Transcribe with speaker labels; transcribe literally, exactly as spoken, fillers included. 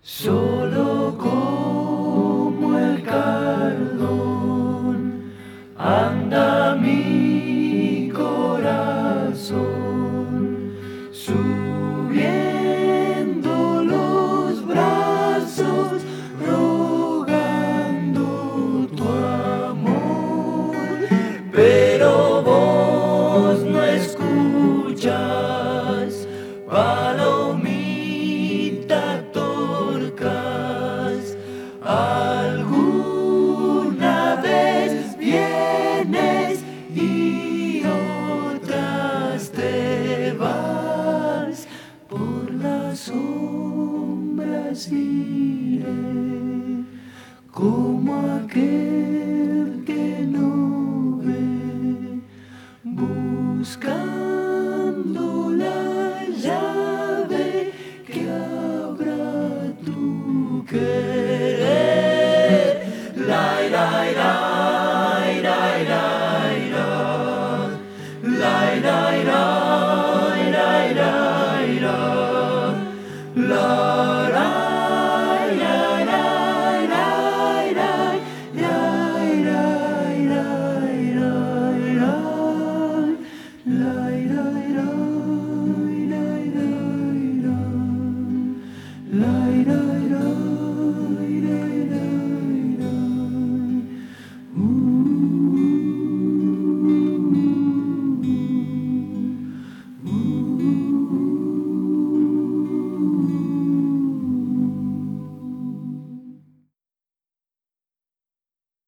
Speaker 1: Solo como el cardón anda mi corazón, subiendo los brazos, rogando tu amor, pero vos no escuchas, palomita torcas. Alguna vez vienes y otras te vas, por las sombras iré como